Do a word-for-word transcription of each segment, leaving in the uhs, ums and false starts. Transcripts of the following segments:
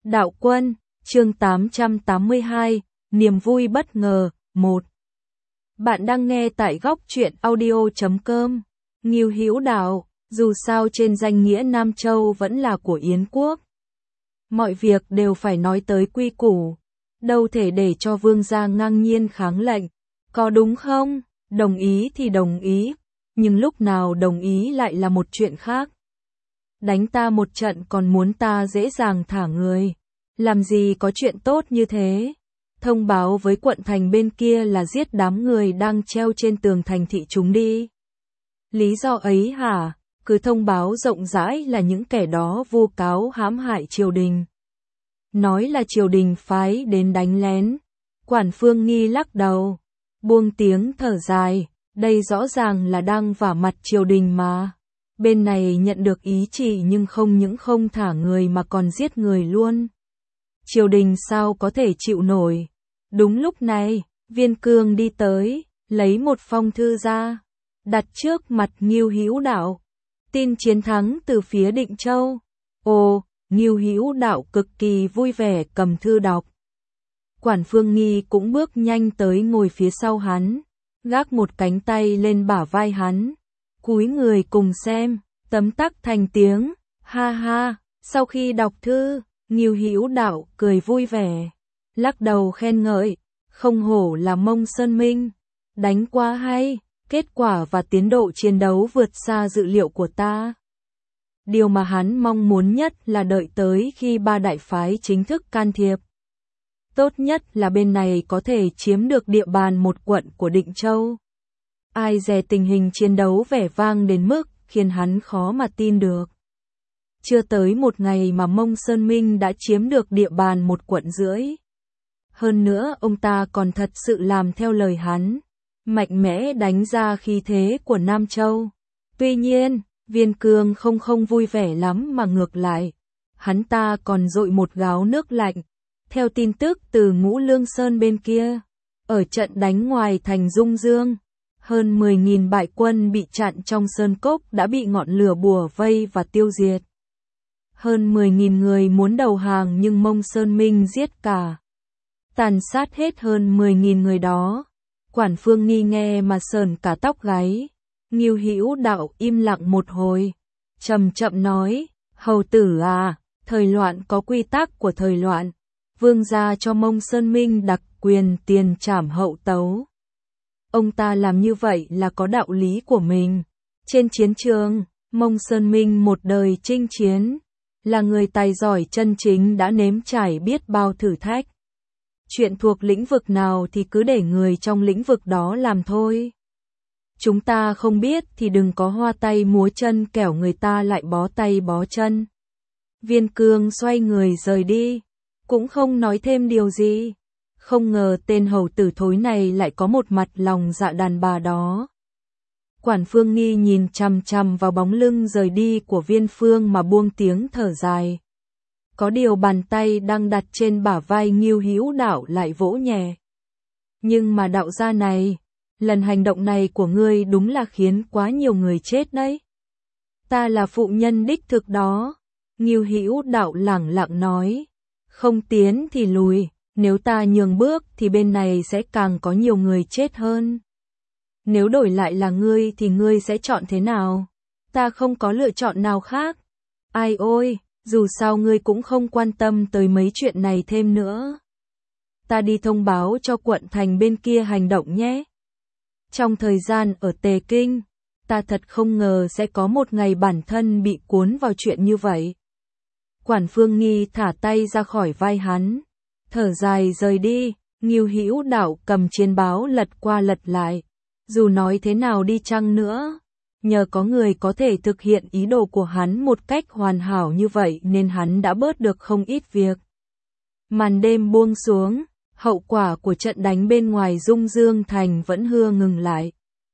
Đạo quân, chương tám trăm tám mươi hai, niềm vui bất ngờ, một. Bạn đang nghe tại góc truyện audio chấm com. Ngưu Hữu Đạo, dù sao trên danh nghĩa Nam Châu vẫn là của Yến quốc. Mọi việc đều phải nói tới quy củ, đâu thể để cho vương gia ngang nhiên kháng lệnh, có đúng không? Đồng ý thì đồng ý, nhưng lúc nào đồng ý lại là một chuyện khác. Đánh ta một trận còn muốn ta dễ dàng thả người, làm gì có chuyện tốt như thế. Thông báo với quận thành bên kia là giết đám người đang treo trên tường thành thị chúng đi. Lý do ấy hả? Cứ thông báo rộng rãi là những kẻ đó vu cáo hãm hại triều đình. Nói là triều đình phái đến đánh lén. Quản Phương Nghi lắc đầu, buông tiếng thở dài, đây rõ ràng là đang vả mặt triều đình mà. Bên này nhận được ý chỉ nhưng không những không thả người mà còn giết người luôn. Triều đình sao có thể chịu nổi. Đúng lúc này, Viên Cương đi tới, lấy một phong thư ra, đặt trước mặt Ngưu Hữu Đạo. Tin chiến thắng từ phía Định Châu. Ồ, Ngưu Hữu Đạo cực kỳ vui vẻ cầm thư đọc. Quản Phương Nghi cũng bước nhanh tới ngồi phía sau hắn, gác một cánh tay lên bả vai hắn, cúi người cùng xem, tấm tắc thành tiếng, ha ha. Sau khi đọc thư, Ngưu Hữu Đạo cười vui vẻ, lắc đầu khen ngợi, không hổ là Mông Sơn Minh, đánh quá hay, kết quả và tiến độ chiến đấu vượt xa dự liệu của ta. Điều mà hắn mong muốn nhất là đợi tới khi ba đại phái chính thức can thiệp. Tốt nhất là bên này có thể chiếm được địa bàn một quận của Định Châu. Ai dè tình hình chiến đấu vẻ vang đến mức khiến hắn khó mà tin được. Chưa tới một ngày mà Mông Sơn Minh đã chiếm được địa bàn một quận rưỡi. Hơn nữa ông ta còn thật sự làm theo lời hắn, mạnh mẽ đánh ra khí thế của Nam Châu. Tuy nhiên, Viên Cương không không vui vẻ lắm mà ngược lại, hắn ta còn dội một gáo nước lạnh. Theo tin tức từ Ngũ Lương Sơn bên kia, ở trận đánh ngoài thành Dung Dương, hơn mười nghìn bại quân bị chặn trong sơn cốc đã bị ngọn lửa bùa vây và tiêu diệt. Hơn mười nghìn người muốn đầu hàng nhưng Mông Sơn Minh giết cả, tàn sát hết hơn mười nghìn người đó. Quản Phương Nghi nghe mà sờn cả tóc gáy. Ngưu Hữu Đạo im lặng một hồi, chậm chậm nói, hầu tử à, thời loạn có quy tắc của thời loạn. Vương gia cho Mông Sơn Minh đặc quyền tiền trảm hậu tấu. Ông ta làm như vậy là có đạo lý của mình. Trên chiến trường, Mông Sơn Minh một đời chinh chiến, là người tài giỏi chân chính đã nếm trải biết bao thử thách. Chuyện thuộc lĩnh vực nào thì cứ để người trong lĩnh vực đó làm thôi. Chúng ta không biết thì đừng có hoa tay múa chân kẻo người ta lại bó tay bó chân. Viên Cương xoay người rời đi, cũng không nói thêm điều gì. Không ngờ tên hầu tử thối này lại có một mặt lòng dạ đàn bà đó. Quản Phương Nghi nhìn chằm chằm vào bóng lưng rời đi của Viên Phương mà buông tiếng thở dài. Có điều bàn tay đang đặt trên bả vai Ngưu Hữu Đạo lại vỗ nhẹ. Nhưng mà đạo gia này, lần hành động này của ngươi đúng là khiến quá nhiều người chết đấy. Ta là phụ nhân đích thực đó. Ngưu Hữu Đạo lẳng lặng nói. Không tiến thì lùi, nếu ta nhường bước thì bên này sẽ càng có nhiều người chết hơn. Nếu đổi lại là ngươi thì ngươi sẽ chọn thế nào? Ta không có lựa chọn nào khác. Ai ôi, dù sao ngươi cũng không quan tâm tới mấy chuyện này thêm nữa. Ta đi thông báo cho quận thành bên kia hành động nhé. Trong thời gian ở Tề Kinh, ta thật không ngờ sẽ có một ngày bản thân bị cuốn vào chuyện như vậy. Quản Phương Nghi thả tay ra khỏi vai hắn, thở dài rời đi. Ngưu Hữu Đạo cầm chiến báo lật qua lật lại. Dù nói thế nào đi chăng nữa, nhờ có người có thể thực hiện ý đồ của hắn một cách hoàn hảo như vậy nên hắn đã bớt được không ít việc. Màn đêm buông xuống, hậu quả của trận đánh bên ngoài Dung Dương thành vẫn hưa ngừng lại.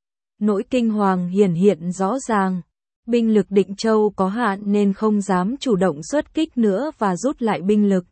Nỗi kinh hoàng hiển hiện rõ ràng. Binh lực Định Châu có hạn nên không dám chủ động xuất kích nữa và rút lại binh lực.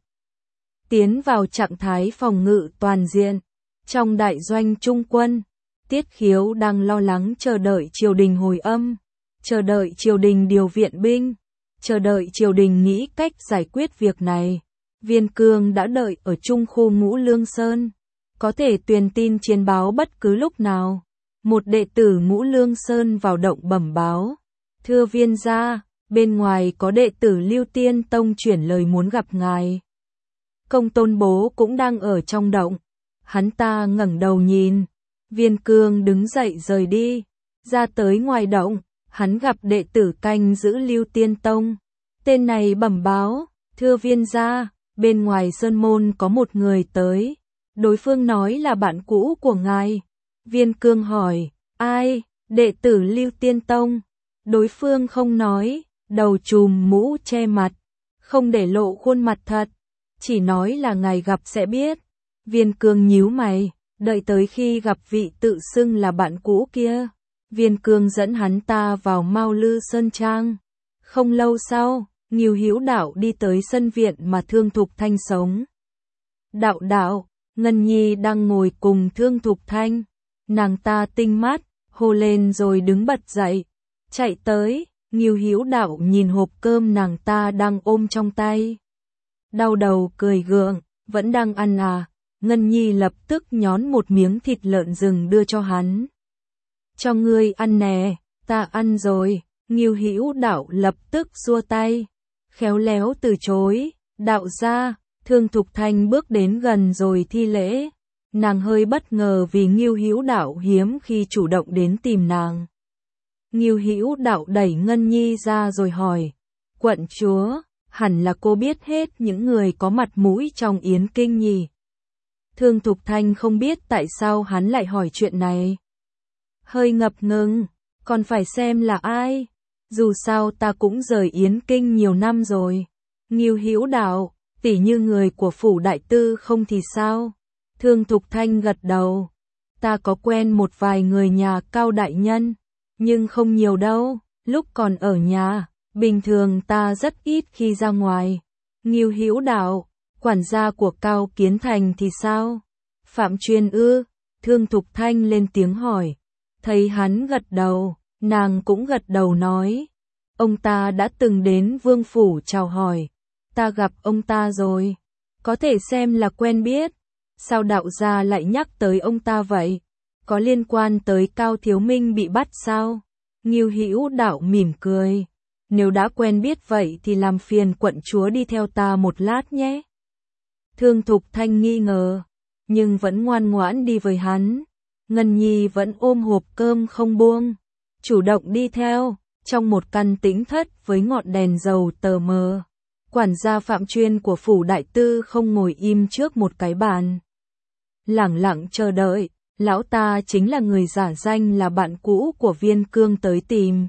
Tiến vào trạng thái phòng ngự toàn diện. Trong đại doanh trung quân, Tiết Khiếu đang lo lắng chờ đợi triều đình hồi âm, chờ đợi triều đình điều viện binh, chờ đợi triều đình nghĩ cách giải quyết việc này. Viên Cương đã đợi ở trung khu Ngũ Lương Sơn, có thể truyền tin chiến báo bất cứ lúc nào. Một đệ tử Ngũ Lương Sơn vào động bẩm báo, thưa viên gia, bên ngoài có đệ tử Lưu Tiên Tông chuyển lời muốn gặp ngài. Công tôn bố cũng đang ở trong động. Hắn ta ngẩng đầu nhìn, Viên Cương đứng dậy rời đi, ra tới ngoài động, hắn gặp đệ tử canh giữ Lưu Tiên Tông. Tên này bẩm báo, thưa viên gia, bên ngoài sơn môn có một người tới, đối phương nói là bạn cũ của ngài. Viên Cương hỏi, ai? Đệ tử Lưu Tiên Tông. Đối phương không nói, đầu trùm mũ che mặt, không để lộ khuôn mặt thật, chỉ nói là ngài gặp sẽ biết. Viên Cương nhíu mày, đợi tới khi gặp vị tự xưng là bạn cũ kia, Viên Cương dẫn hắn ta vào Mao Lư Sơn Trang. Không lâu sau, Ngưu Hữu Đạo đi tới sân viện mà Thương Thục Thanh sống. Đạo đạo, Ngân Nhi đang ngồi cùng Thương Thục Thanh, nàng ta tinh mắt, hô lên rồi đứng bật dậy, chạy tới. Ngưu Hữu Đạo nhìn hộp cơm nàng ta đang ôm trong tay, đau đầu cười gượng, vẫn đang ăn à? Ngân Nhi lập tức nhón một miếng thịt lợn rừng đưa cho hắn. Cho ngươi ăn nè. Ta ăn rồi. Ngưu Hữu Đạo lập tức xua tay, khéo léo từ chối. Đạo gia. Thương Thục Thanh bước đến gần rồi thi lễ. Nàng hơi bất ngờ vì Ngưu Hữu Đạo hiếm khi chủ động đến tìm nàng. Ngưu Hữu Đạo đẩy Ngân Nhi ra rồi hỏi, quận chúa, hẳn là cô biết hết những người có mặt mũi trong Yến Kinh nhỉ? Thương Thục Thanh không biết tại sao hắn lại hỏi chuyện này. Hơi ngập ngừng, còn phải xem là ai. Dù sao ta cũng rời Yến Kinh nhiều năm rồi. Ngưu Hữu Đạo, tỉ như người của phủ đại tư không thì sao? Thương Thục Thanh gật đầu. Ta có quen một vài người nhà Cao đại nhân, nhưng không nhiều đâu. Lúc còn ở nhà, bình thường ta rất ít khi ra ngoài. Ngưu Hữu Đạo, quản gia của Cao Kiến Thành thì sao? Phạm Chuyên ư? Thương Thục Thanh lên tiếng hỏi. Thấy hắn gật đầu, nàng cũng gật đầu nói. Ông ta đã từng đến Vương Phủ chào hỏi. Ta gặp ông ta rồi. Có thể xem là quen biết. Sao đạo gia lại nhắc tới ông ta vậy? Có liên quan tới Cao Thiếu Minh bị bắt sao? Ngưu Hữu Đạo mỉm cười. Nếu đã quen biết vậy thì làm phiền quận chúa đi theo ta một lát nhé. Thương Thục Thanh nghi ngờ, nhưng vẫn ngoan ngoãn đi với hắn. Ngân Nhi vẫn ôm hộp cơm không buông, chủ động đi theo, trong một căn tĩnh thất với ngọn đèn dầu tờ mờ. Quản gia Phạm Chuyên của phủ đại tư không ngồi im trước một cái bàn, lẳng lặng chờ đợi. Lão ta chính là người giả danh là bạn cũ của Viên Cương tới tìm.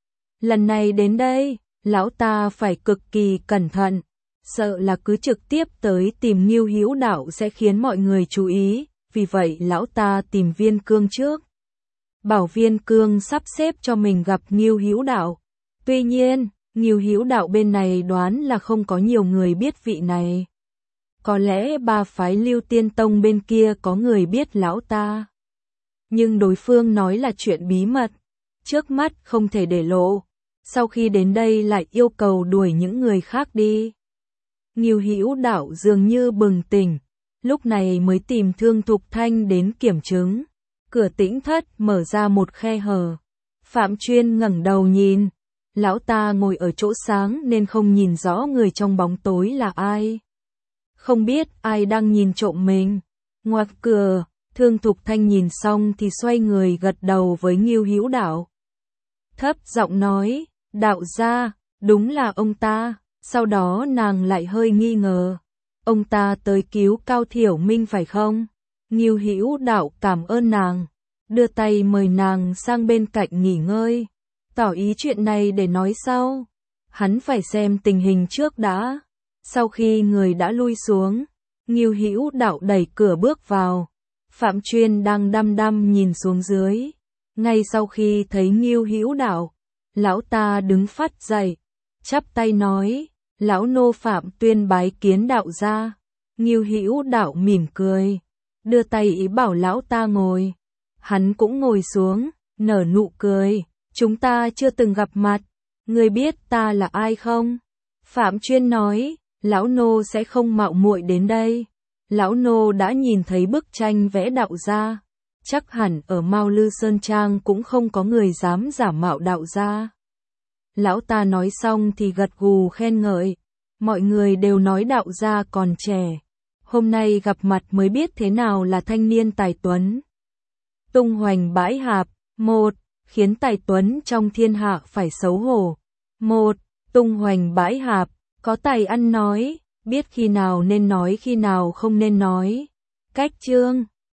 Lần này đến đây, lão ta phải cực kỳ cẩn thận, sợ là cứ trực tiếp tới tìm Ngưu Hữu Đạo sẽ khiến mọi người chú ý, vì vậy lão ta tìm Viên Cương trước. Bảo Viên Cương sắp xếp cho mình gặp Ngưu Hữu Đạo. Tuy nhiên, Ngưu Hữu Đạo bên này đoán là không có nhiều người biết vị này. Có lẽ ba phái Lưu Tiên Tông bên kia có người biết lão ta. Nhưng đối phương nói là chuyện bí mật, trước mắt không thể để lộ. Sau khi đến đây lại yêu cầu đuổi những người khác đi. Ngưu Hữu Đạo dường như bừng tỉnh, lúc này mới tìm Thương Thục Thanh đến kiểm chứng. Cửa tĩnh thất mở ra một khe hở. Phạm Chuyên ngẩng đầu nhìn. Lão ta ngồi ở chỗ sáng nên không nhìn rõ người trong bóng tối là ai. Không biết ai đang nhìn trộm mình. Ngoặt cửa, Thương Thục Thanh nhìn xong thì xoay người gật đầu với Ngưu Hữu Đạo. Thấp giọng nói, đạo gia, đúng là ông ta. Sau đó nàng lại hơi nghi ngờ. Ông ta tới cứu Cao Thiểu Minh phải không? Ngưu Hữu Đạo cảm ơn nàng, đưa tay mời nàng sang bên cạnh nghỉ ngơi, tỏ ý chuyện này để nói sau. Hắn phải xem tình hình trước đã. Sau khi người đã lui xuống, Ngưu Hữu Đạo đẩy cửa bước vào. Phạm Chuyên đang đăm đăm nhìn xuống dưới. Ngay sau khi thấy Ngưu Hữu Đạo, lão ta đứng phắt dậy, chắp tay nói, lão nô Phạm Tuyên bái kiến đạo gia. Ngưu Hữu Đạo mỉm cười, đưa tay ý bảo lão ta ngồi. Hắn cũng ngồi xuống, nở nụ cười, chúng ta chưa từng gặp mặt, ngươi biết ta là ai không? Phạm Chuyên nói, lão nô sẽ không mạo muội đến đây. Lão nô đã nhìn thấy bức tranh vẽ đạo gia, chắc hẳn ở Mao Lư Sơn Trang cũng không có người dám giả mạo đạo gia. Lão ta nói xong thì gật gù khen ngợi, mọi người đều nói đạo gia còn trẻ, hôm nay gặp mặt mới biết thế nào là thanh niên tài tuấn. Tung hoành bãi hạp, một, khiến tài tuấn trong thiên hạ phải xấu hổ. Một, tung hoành bãi hạp, có tài ăn nói, biết khi nào nên nói khi nào không nên nói. Cách chương